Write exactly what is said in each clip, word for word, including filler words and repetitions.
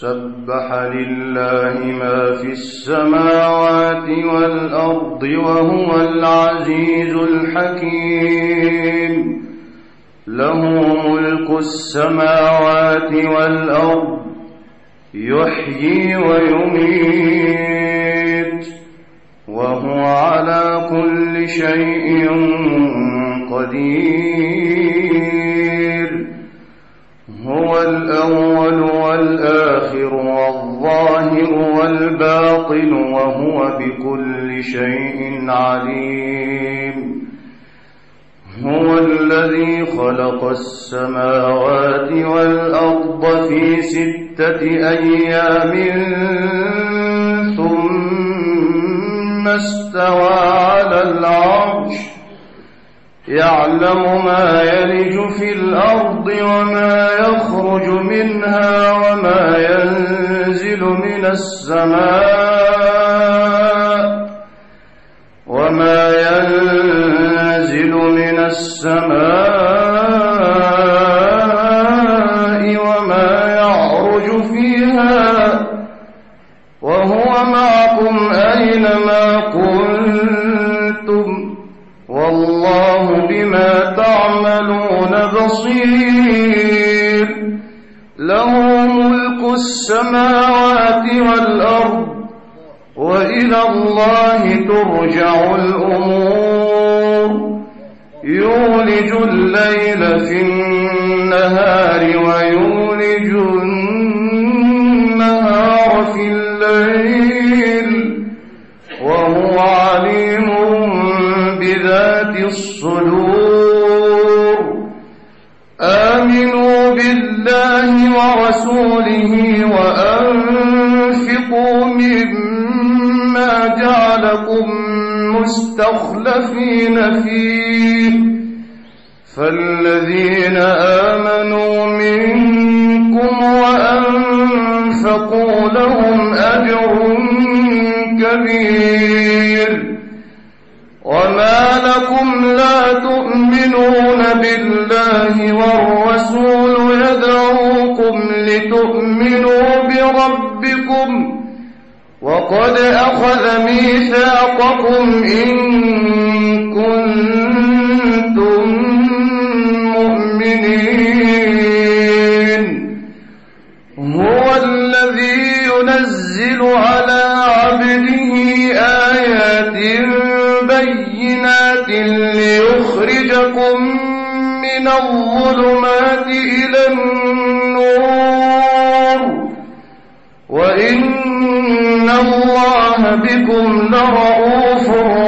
سبح لله ما في السماوات والأرض وهو العزيز الحكيم. له ملك السماوات والأرض يحيي ويميت وهو على كل شيء قدير. هو الأول والآخر والظاهر والباطن وهو بكل شيء عليم. هو الذي خلق السماوات والأرض في ستة أيام ثم استوى على العرش يعلم ما يلج في الأرض وما يخرج منها وما ينزل من السماء وما ينزل من السماء وما يعرج فيها وهو معكم أينما كنتم والله بما تعملون بصير. له ملك السماوات والأرض وإلى الله ترجع الأمور. يولج الليل في النهار ويولج النهار في الليل وهو عليم بذات الصدور. آمنوا بالله ورسوله وأنفقوا مما جعلكم مستخلفين فيه فالذين آمنوا منكم وأنفقوا لهم أجر كبير. وما لكم لا تؤمنون بالله والرسول يدعوكم لتؤمنوا بربكم وقد أخذ ميثاقكم إن كنتم مؤمنين. هو الذي ينزل على عبده آيات بينات ليخرجكم من الظلمات إلى النور وإن الله بكم لرؤوف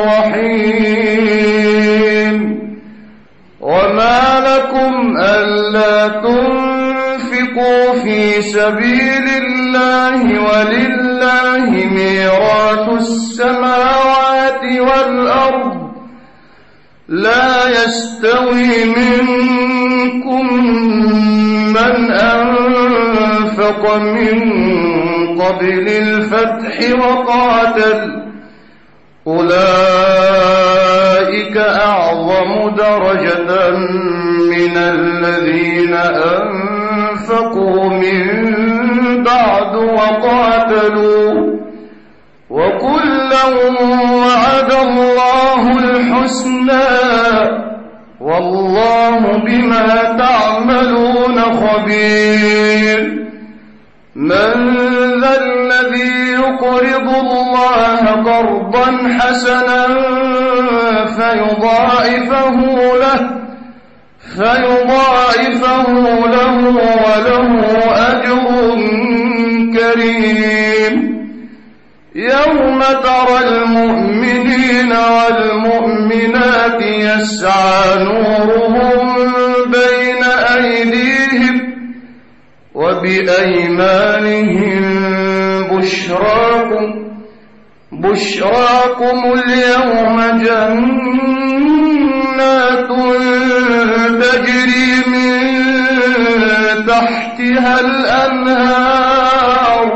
رحيم. وما لكم ألا تنفقوا في سبيل الله ولله ميراث السماوات والأرض لا يستوي منكم من أنفق من قبل الفتح وقاتل أولئك أعظم درجة من الذين أنفقوا من بعد وقاتلوا وكلا وعد الله الحسنى والله بما تعملون خبير. من ذا الذي يقرض الله قرضا حسنا فيضاعفه له فيضاعفه له وله أجر كريم. يوم ترى المؤمنين والمؤمنات يسعى نورهم بين أيديهم وبأيمانهم بشراكم بشراكم اليوم جنات تجري من تحتها الأنهار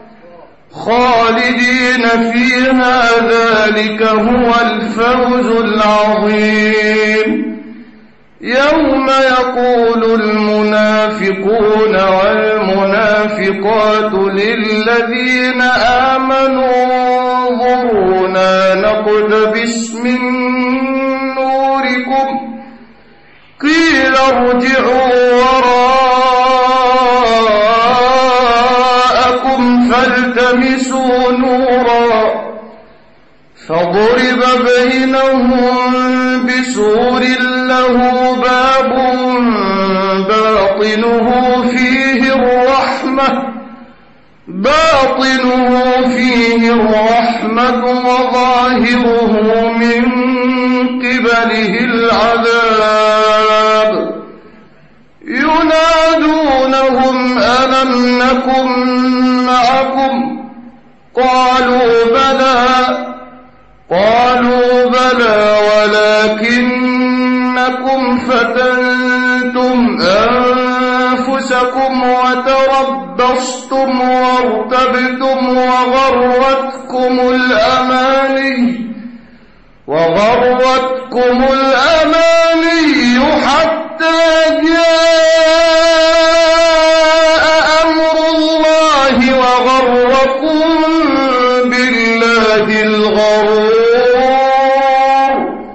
خالدين فيها ذلك هو الفوز العظيم. يوم يقول المنافقون والمنافقات والنافقات للذين آمنوا انظرونا نقتبس من نوركم قيل ارجعوا وراءكم فالتمسوا نورا فضرب بينهم بسور له باب باطنه فيه الرحمة باطنه فيه الرحمة وظاهره من قبله العذاب ينادونهم ألم نكن معكم قالوا بلى قالوا بلى ولكنكم فتنتم أنفسكم وتربصتم وارتبتم وغرتكم الأماني وغرتكم الأماني حتى جاء أمر الله وغركم بالله الغرور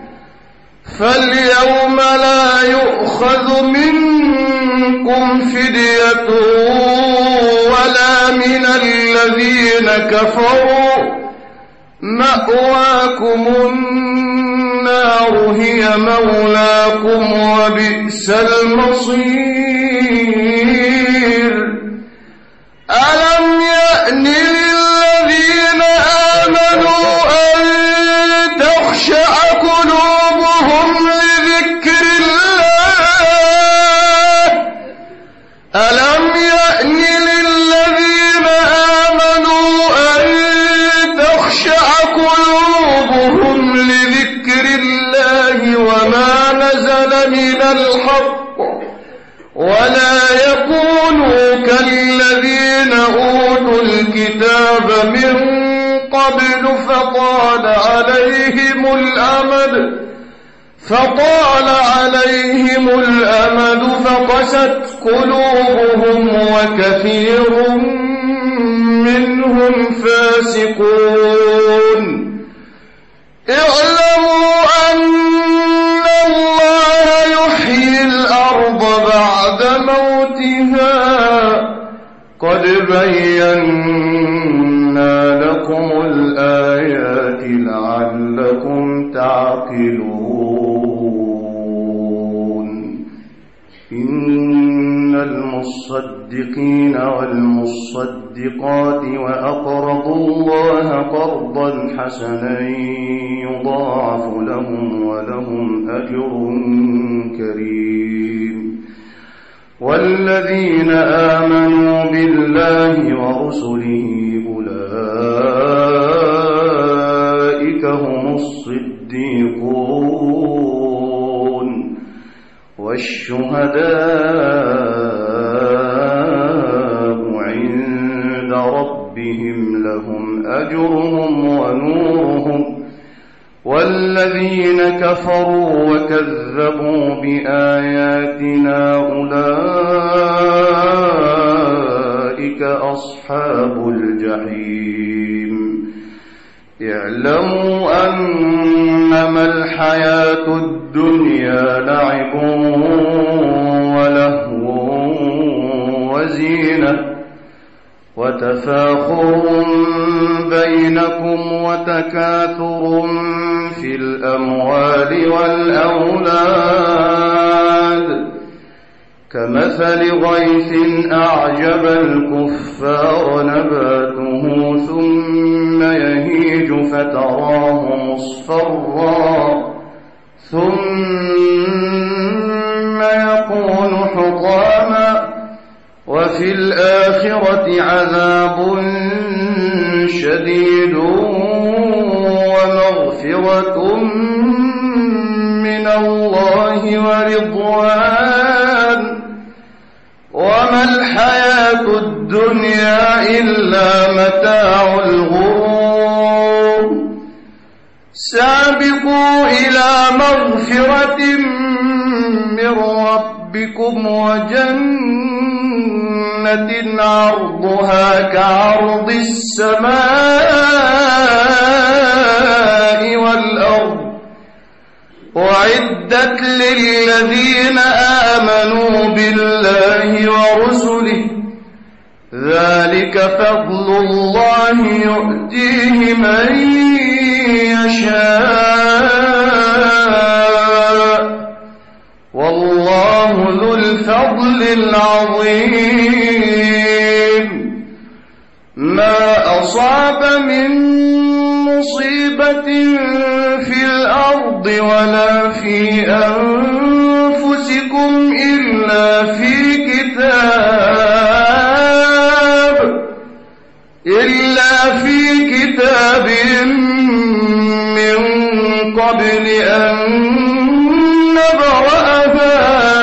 فاليوم لا يؤخذ منكم فدية ولا من الذين كفروا مأواكم النار هي مولاكم وبئس المصير ألم يأن للذين آمنوا أن تخشع قلوبهم لذكر الله ألم يأن للذين آمنوا أن تخشع قلوبهم لذكر الله وما نزل من الحق ولا يكونوا كالذين أوتوا الكتاب من قبل فطال عليهم الأمد فطال عليهم الأمد فقست قلوبهم وكثير منهم فاسقون اعلموا أن الله يحيي الأرض بعد موتها قد بينا لكم الآيات لعلكم تعقلون إن المصدقين والمصدقات وأقرضوا الله قرضا حسنا يضاعف لهم ولهم أجر كريم والذين آمنوا بالله ورسله أولئك هم الصديقون والشهداء عند ربهم لهم أجرهم ونورهم والذين كفروا وكذبوا بآياتنا أولئك أصحاب الجحيم اعلموا أنما الحياة الدنيا لعب ولهو وزينة وتفاخر بينكم وتكاثر في الأموال والأولاد كمثل غيث أعجب الكفار نباته ثم يهيج فتراه مصفرا ثم يكون حطاما وفي الآخرة عذاب شديد ومغفرة من الله ورضوان وما الحياة الدنيا إلا متاع الغرور سابقوا إلى مغفرة من ربكم وجنة جنة عرضها كعرض السماء والأرض أعدت للذين آمنوا بالله ورسله ذلك فضل الله يؤتيه من يشاء والله ذو الفضل العظيم ما أصاب من مصيبة في الأرض ولا في أنفسكم إلا في كتاب إلا في كتاب من قبل أن نبرأها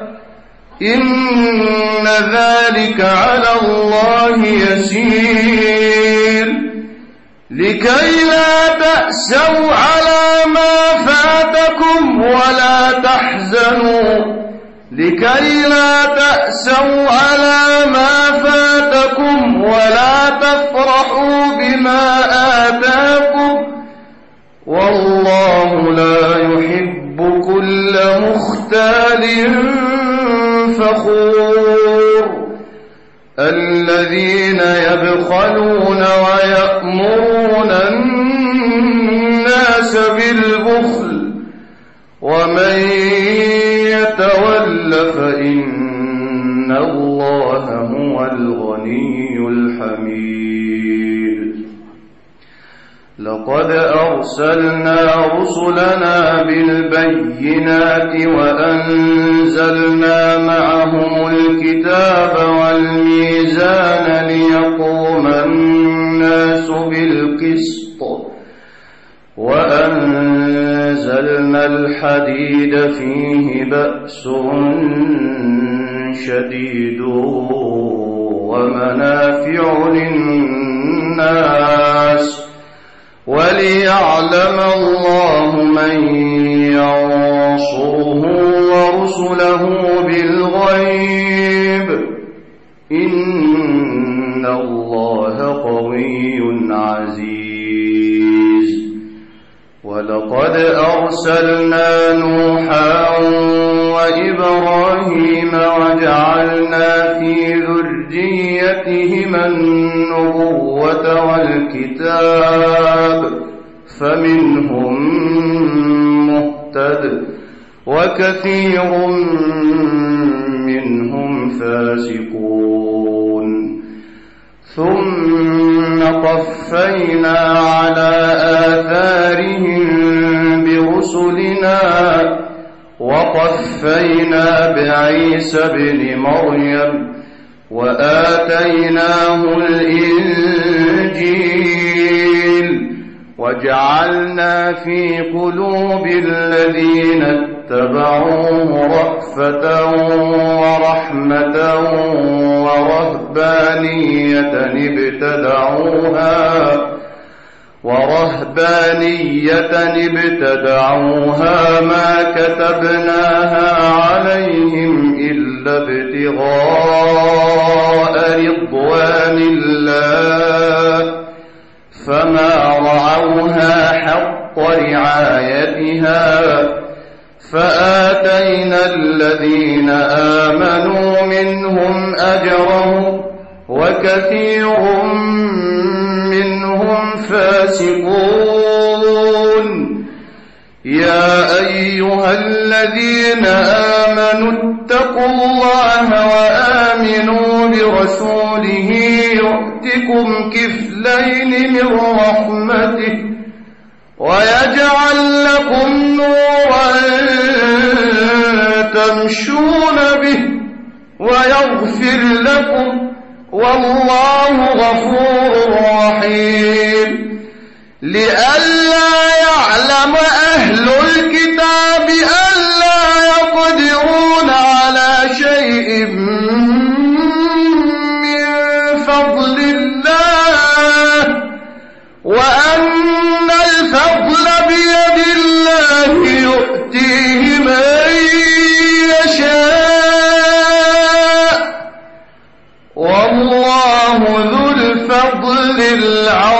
إن ذلك على الله يسير لكي لا تأسوا على ما فاتكم ولا تحزنوا لكي لا تأسوا على ما فاتكم ولا تفرحوا بما آتاكم والله لا يحب كل مختال فخور الذين يبخلون ويأمرون الناس بالبخل ومن يتول فإن الله هو الغني الحميد لقد أرسلنا رسلنا بالبينات وأنزلنا معهم الكتاب والميزان ليقوم الناس بالقسط وأنزلنا الحديد فيه بأس شديد ومنافع للناس وليعلم الله من ينصره ورسله بالغيب إن الله قوي عزيز ولقد أرسلنا نوحا وإبراهيم وجعلنا في ذريتهما النبوة والكتاب فمنهم مهتد وكثير منهم فاسقون ثم قفينا على آثارهم برسلنا وقفينا بعيسى ابن مريم وآتيناه الإنجيل وجعلنا في قلوب الذين اتبعوه رأفة ورحمة ورهبانية ابتدعوها ورهبانية ابتدعوها ما كتبناها عليهم إلا ابتغاء رضوان الله فما رعوها حق رعايتها فآتينا الذين آمنوا منهم أجرهم وكثير منهم فاسقون يا أيها الذين آمنوا اتقوا الله وآمنوا برسوله يؤتكم كفلين من رحمته ويجعل لكم نورا تمشون به ويغفر لكم والله غفور رحيم لئلا يعلم أهل الكتاب ألا يقدرون على شيء من فضل الله وأن الفضل بيد الله يؤتيه من يشاء ذي العرش